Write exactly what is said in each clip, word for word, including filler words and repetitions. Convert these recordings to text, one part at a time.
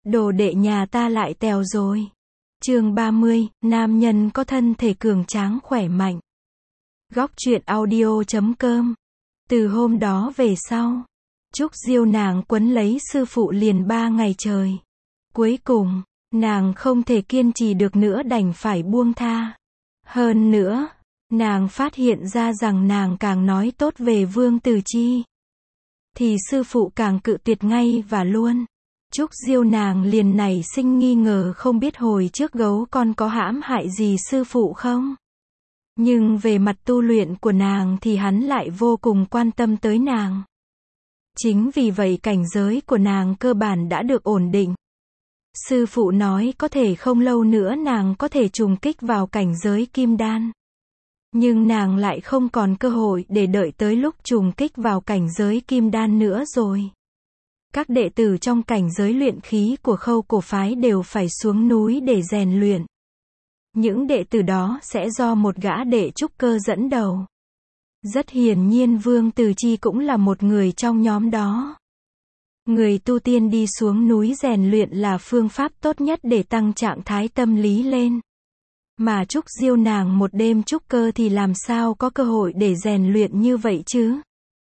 Đồ đệ nhà ta lại tèo rồi. Chương ba mươi, nam nhân có thân thể cường tráng khỏe mạnh. Góc truyện audio chấm com. Từ hôm đó về sau, Trúc Diêu nàng quấn lấy sư phụ liền ba ngày trời. Cuối cùng, nàng không thể kiên trì được nữa đành phải buông tha. Hơn nữa, nàng phát hiện ra rằng nàng càng nói tốt về Vương Tử Chi, thì sư phụ càng cự tuyệt ngay và luôn. Trúc Diêu nàng liền nảy sinh nghi ngờ không biết hồi trước gấu con có hãm hại gì sư phụ không. Nhưng về mặt tu luyện của nàng thì hắn lại vô cùng quan tâm tới nàng. Chính vì vậy cảnh giới của nàng cơ bản đã được ổn định. Sư phụ nói có thể không lâu nữa nàng có thể trùng kích vào cảnh giới kim đan. Nhưng nàng lại không còn cơ hội để đợi tới lúc trùng kích vào cảnh giới kim đan nữa rồi. Các đệ tử trong cảnh giới luyện khí của Khâu Cổ phái đều phải xuống núi để rèn luyện. Những đệ tử đó sẽ do một gã đệ trúc cơ dẫn đầu. Rất hiển nhiên Vương Tử Chi cũng là một người trong nhóm đó. Người tu tiên đi xuống núi rèn luyện là phương pháp tốt nhất để tăng trạng thái tâm lý lên. Mà Trúc Diêu nàng một đêm trúc cơ thì làm sao có cơ hội để rèn luyện như vậy chứ?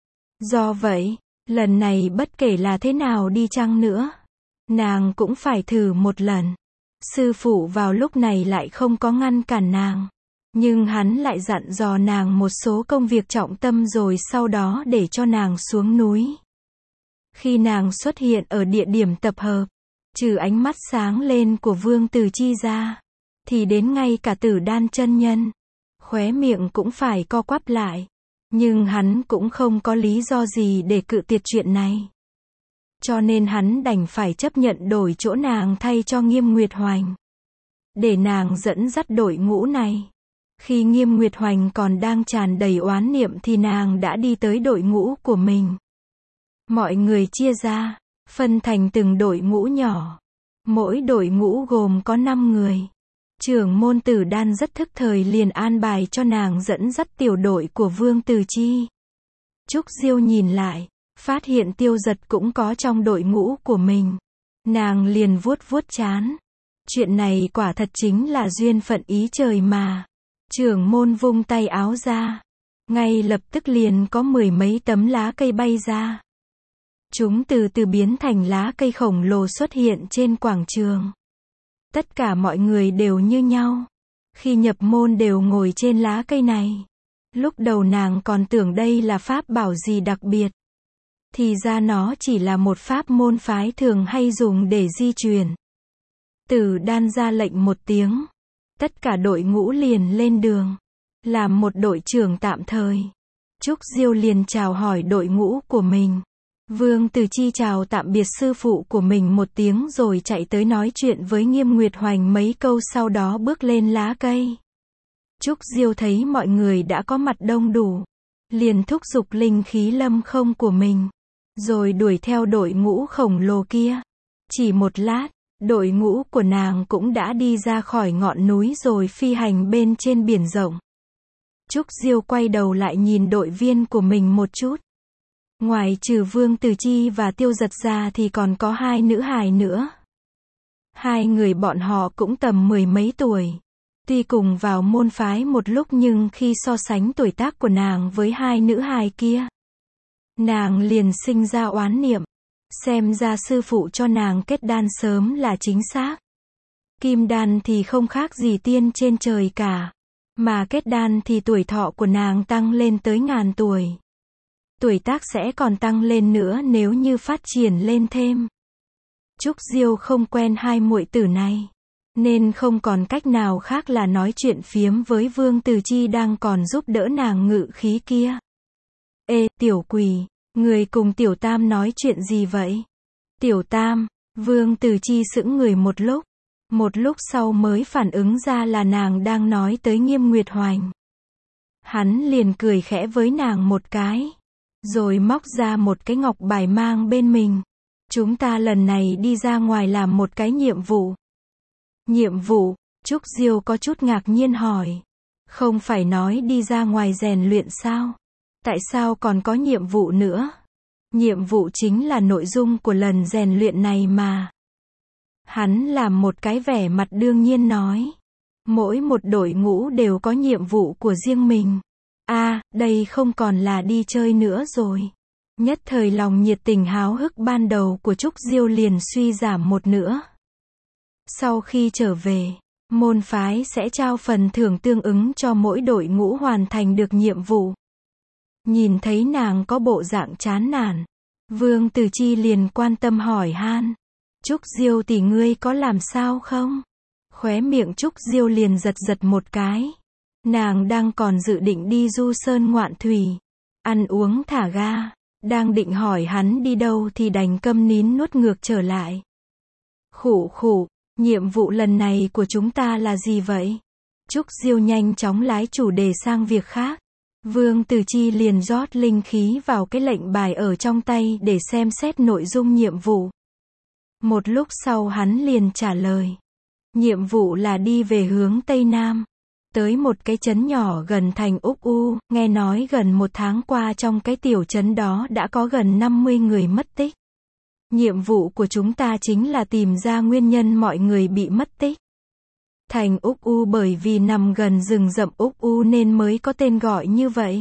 Do vậy, lần này bất kể là thế nào đi chăng nữa, nàng cũng phải thử một lần. Sư phụ vào lúc này lại không có ngăn cản nàng, nhưng hắn lại dặn dò nàng một số công việc trọng tâm rồi sau đó để cho nàng xuống núi. Khi nàng xuất hiện ở địa điểm tập hợp, trừ ánh mắt sáng lên của Vương Tử Chi ra, thì đến ngay cả Tử Đan chân nhân, khóe miệng cũng phải co quắp lại. Nhưng hắn cũng không có lý do gì để cự tuyệt chuyện này. Cho nên hắn đành phải chấp nhận đổi chỗ nàng thay cho Nghiêm Nguyệt Hoành, để nàng dẫn dắt đội ngũ này. Khi Nghiêm Nguyệt Hoành còn đang tràn đầy oán niệm thì nàng đã đi tới đội ngũ của mình. Mọi người chia ra, phân thành từng đội ngũ nhỏ. Mỗi đội ngũ gồm có năm người. Trưởng môn Tử Đan rất thức thời liền an bài cho nàng dẫn dắt tiểu đội của Vương Tử Chi. Trúc Diêu nhìn lại, phát hiện Tiêu Giật cũng có trong đội ngũ của mình. Nàng liền vuốt vuốt trán. Chuyện này quả thật chính là duyên phận ý trời mà. Trưởng môn vung tay áo ra, ngay lập tức liền có mười mấy tấm lá cây bay ra. Chúng từ từ biến thành lá cây khổng lồ xuất hiện trên quảng trường. Tất cả mọi người đều như nhau. Khi nhập môn đều ngồi trên lá cây này. Lúc đầu nàng còn tưởng đây là pháp bảo gì đặc biệt. Thì ra nó chỉ là một pháp môn phái thường hay dùng để di chuyển. Tử Đan ra lệnh một tiếng. Tất cả đội ngũ liền lên đường. Làm một đội trưởng tạm thời. Trúc Diêu liền chào hỏi đội ngũ của mình. Vương Tử Chi chào tạm biệt sư phụ của mình một tiếng rồi chạy tới nói chuyện với Nghiêm Nguyệt Hoành mấy câu sau đó bước lên lá cây. Trúc Diêu thấy mọi người đã có mặt đông đủ, liền thúc giục linh khí lâm không của mình, rồi đuổi theo đội ngũ khổng lồ kia. Chỉ một lát, đội ngũ của nàng cũng đã đi ra khỏi ngọn núi rồi phi hành bên trên biển rộng. Trúc Diêu quay đầu lại nhìn đội viên của mình một chút. Ngoài trừ Vương Tử Chi và Tiêu Giật ra thì còn có hai nữ hài nữa. Hai người bọn họ cũng tầm mười mấy tuổi. Tuy cùng vào môn phái một lúc nhưng khi so sánh tuổi tác của nàng với hai nữ hài kia, nàng liền sinh ra oán niệm. Xem ra sư phụ cho nàng kết đan sớm là chính xác. Kim đan thì không khác gì tiên trên trời cả. Mà kết đan thì tuổi thọ của nàng tăng lên tới ngàn tuổi. Tuổi tác sẽ còn tăng lên nữa nếu như phát triển lên thêm. Trúc Diêu không quen hai muội tử này, nên không còn cách nào khác là nói chuyện phiếm với Vương Tử Chi đang còn giúp đỡ nàng ngự khí kia. Ê, tiểu quỷ, người cùng tiểu tam nói chuyện gì vậy? Tiểu tam, Vương Tử Chi sững người một lúc. Một lúc sau mới phản ứng ra là nàng đang nói tới Nghiêm Nguyệt Hoành. Hắn liền cười khẽ với nàng một cái, rồi móc ra một cái ngọc bài mang bên mình. Chúng ta lần này đi ra ngoài làm một cái nhiệm vụ. Nhiệm vụ? Trúc Diêu có chút ngạc nhiên hỏi. Không phải nói đi ra ngoài rèn luyện sao? Tại sao còn có nhiệm vụ nữa? Nhiệm vụ chính là nội dung của lần rèn luyện này mà. Hắn làm một cái vẻ mặt đương nhiên nói. Mỗi một đội ngũ đều có nhiệm vụ của riêng mình. À, đây không còn là đi chơi nữa rồi. Nhất thời lòng nhiệt tình háo hức ban đầu của Trúc Diêu liền suy giảm một nữa. Sau khi trở về, môn phái sẽ trao phần thưởng tương ứng cho mỗi đội ngũ hoàn thành được nhiệm vụ. Nhìn thấy nàng có bộ dạng chán nản, Vương Từ Chi liền quan tâm hỏi han. Trúc Diêu tỷ ngươi có làm sao không? Khóe miệng Trúc Diêu liền giật giật một cái. Nàng đang còn dự định đi du sơn ngoạn thủy, ăn uống thả ga. Đang định hỏi hắn đi đâu thì đành câm nín nuốt ngược trở lại. Khụ khụ, nhiệm vụ lần này của chúng ta là gì vậy? Trúc Diêu nhanh chóng lái chủ đề sang việc khác. Vương Từ Chi liền rót linh khí vào cái lệnh bài ở trong tay để xem xét nội dung nhiệm vụ. Một lúc sau hắn liền trả lời. Nhiệm vụ là đi về hướng Tây Nam, tới một cái trấn nhỏ gần thành Úc U, nghe nói gần một tháng qua trong cái tiểu trấn đó đã có gần năm mươi người mất tích. Nhiệm vụ của chúng ta chính là tìm ra nguyên nhân mọi người bị mất tích. Thành Úc U bởi vì nằm gần rừng rậm Úc U nên mới có tên gọi như vậy.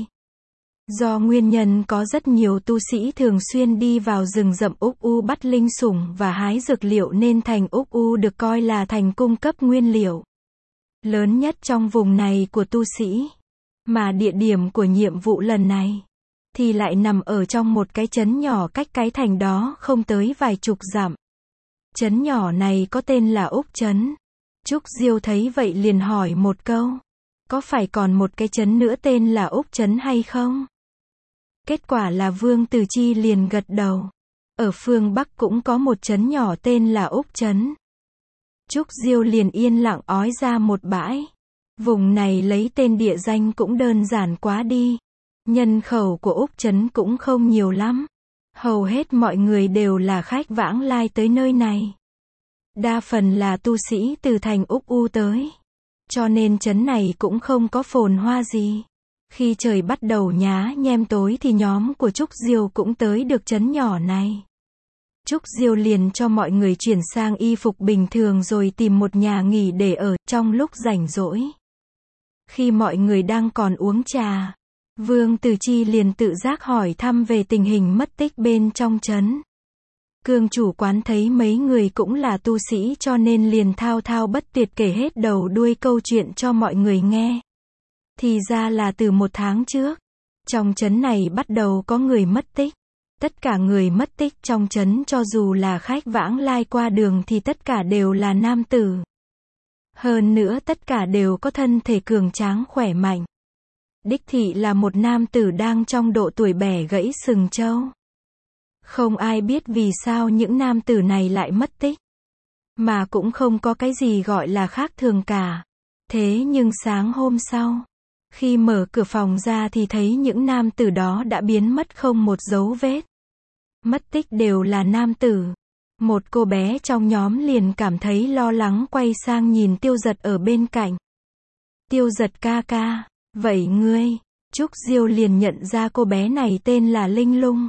Do nguyên nhân có rất nhiều tu sĩ thường xuyên đi vào rừng rậm Úc U bắt linh sủng và hái dược liệu nên thành Úc U được coi là thành cung cấp nguyên liệu lớn nhất trong vùng này của tu sĩ. Mà địa điểm của nhiệm vụ lần này thì lại nằm ở trong một cái trấn nhỏ cách cái thành đó không tới vài chục dặm. Trấn nhỏ này có tên là Úc Trấn. Trúc Diêu thấy vậy liền hỏi một câu. Có phải còn một cái trấn nữa tên là Úc Trấn hay không? Kết quả là Vương Từ Chi liền gật đầu. Ở phương Bắc cũng có một trấn nhỏ tên là Úc Trấn. Trúc Diêu liền yên lặng ói ra một bãi. Vùng này lấy tên địa danh cũng đơn giản quá đi. Nhân khẩu của Úc Trấn cũng không nhiều lắm. Hầu hết mọi người đều là khách vãng lai tới nơi này. Đa phần là tu sĩ từ thành Úc U tới. Cho nên trấn này cũng không có phồn hoa gì. Khi trời bắt đầu nhá nhem tối thì nhóm của Trúc Diêu cũng tới được trấn nhỏ này. Trúc Diêu liền cho mọi người chuyển sang y phục bình thường rồi tìm một nhà nghỉ để ở trong lúc rảnh rỗi. Khi mọi người đang còn uống trà, Vương Từ Chi liền tự giác hỏi thăm về tình hình mất tích bên trong trấn. Cương chủ quán thấy mấy người cũng là tu sĩ cho nên liền thao thao bất tuyệt kể hết đầu đuôi câu chuyện cho mọi người nghe. Thì ra là từ một tháng trước, trong trấn này bắt đầu có người mất tích. Tất cả người mất tích trong trấn cho dù là khách vãng lai qua đường thì tất cả đều là nam tử. Hơn nữa tất cả đều có thân thể cường tráng khỏe mạnh. Đích thị là một nam tử đang trong độ tuổi bẻ gãy sừng trâu. Không ai biết vì sao những nam tử này lại mất tích. Mà cũng không có cái gì gọi là khác thường cả. Thế nhưng sáng hôm sau, khi mở cửa phòng ra thì thấy những nam tử đó đã biến mất không một dấu vết. Mất tích đều là nam tử. Một cô bé trong nhóm liền cảm thấy lo lắng quay sang nhìn Tiêu Giật ở bên cạnh. Tiêu Giật ca ca, vậy ngươi? Trúc Diêu liền nhận ra cô bé này tên là Linh Lung.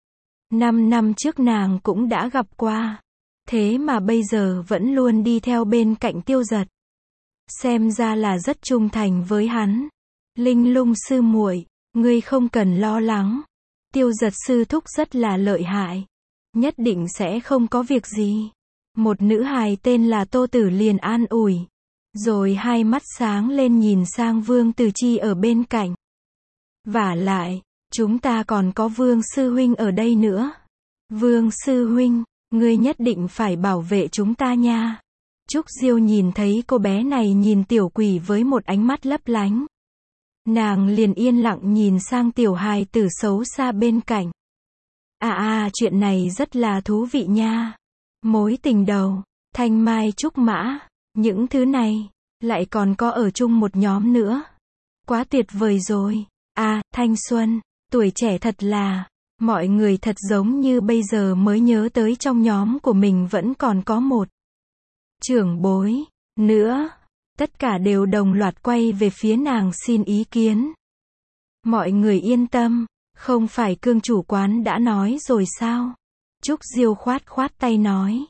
Năm năm trước nàng cũng đã gặp qua. Thế mà bây giờ vẫn luôn đi theo bên cạnh Tiêu Giật. Xem ra là rất trung thành với hắn. Linh Lung sư muội, ngươi không cần lo lắng. Tiêu Giật sư thúc rất là lợi hại. Nhất định sẽ không có việc gì. Một nữ hài tên là Tô Tử liền an ủi. Rồi hai mắt sáng lên nhìn sang Vương Từ Chi ở bên cạnh. Vả lại, chúng ta còn có Vương sư huynh ở đây nữa. Vương sư huynh, ngươi nhất định phải bảo vệ chúng ta nha. Trúc Diêu nhìn thấy cô bé này nhìn tiểu quỷ với một ánh mắt lấp lánh. Nàng liền yên lặng nhìn sang tiểu hài tử xấu xa bên cạnh. À à, chuyện này rất là thú vị nha. Mối tình đầu, thanh mai trúc mã, những thứ này, lại còn có ở chung một nhóm nữa. Quá tuyệt vời rồi. À, thanh xuân, tuổi trẻ thật là, mọi người thật giống như bây giờ mới nhớ tới trong nhóm của mình vẫn còn có một trưởng bối nữa. Tất cả đều đồng loạt quay về phía nàng xin ý kiến. Mọi người yên tâm, không phải Cương chủ quán đã nói rồi sao? Trúc Diêu khoát khoát tay nói.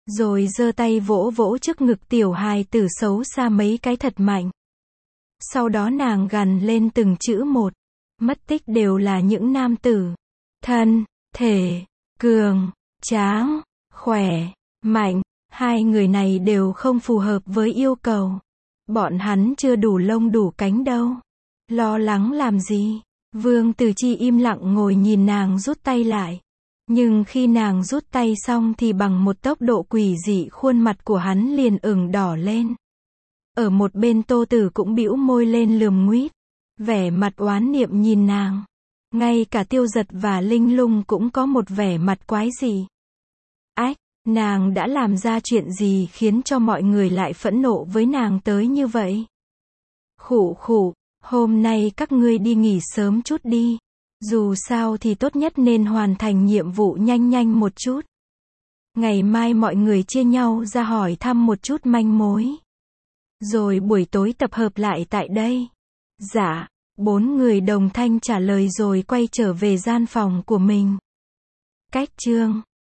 Rồi giơ tay vỗ vỗ trước ngực tiểu hài tử xấu xa mấy cái thật mạnh. Sau đó nàng gằn lên từng chữ một. Mất tích đều là những nam tử. Thân, thể, cường, tráng, khỏe, mạnh. Hai người này đều không phù hợp với yêu cầu. Bọn hắn chưa đủ lông đủ cánh đâu. Lo lắng làm gì? Vương Tử Chi im lặng ngồi nhìn nàng rút tay lại. Nhưng khi nàng rút tay xong thì bằng một tốc độ quỷ dị khuôn mặt của hắn liền ửng đỏ lên. Ở một bên Tô Tử cũng bĩu môi lên lườm nguýt. Vẻ mặt oán niệm nhìn nàng. Ngay cả Tiêu Giật và Linh Lung cũng có một vẻ mặt quái dị. Ách, nàng đã làm ra chuyện gì khiến cho mọi người lại phẫn nộ với nàng tới như vậy? Khụ khụ, hôm nay các ngươi đi nghỉ sớm chút đi. Dù sao thì tốt nhất nên hoàn thành nhiệm vụ nhanh nhanh một chút. Ngày mai mọi người chia nhau ra hỏi thăm một chút manh mối. Rồi buổi tối tập hợp lại tại đây. Dạ, bốn người đồng thanh trả lời rồi quay trở về gian phòng của mình. Cách chương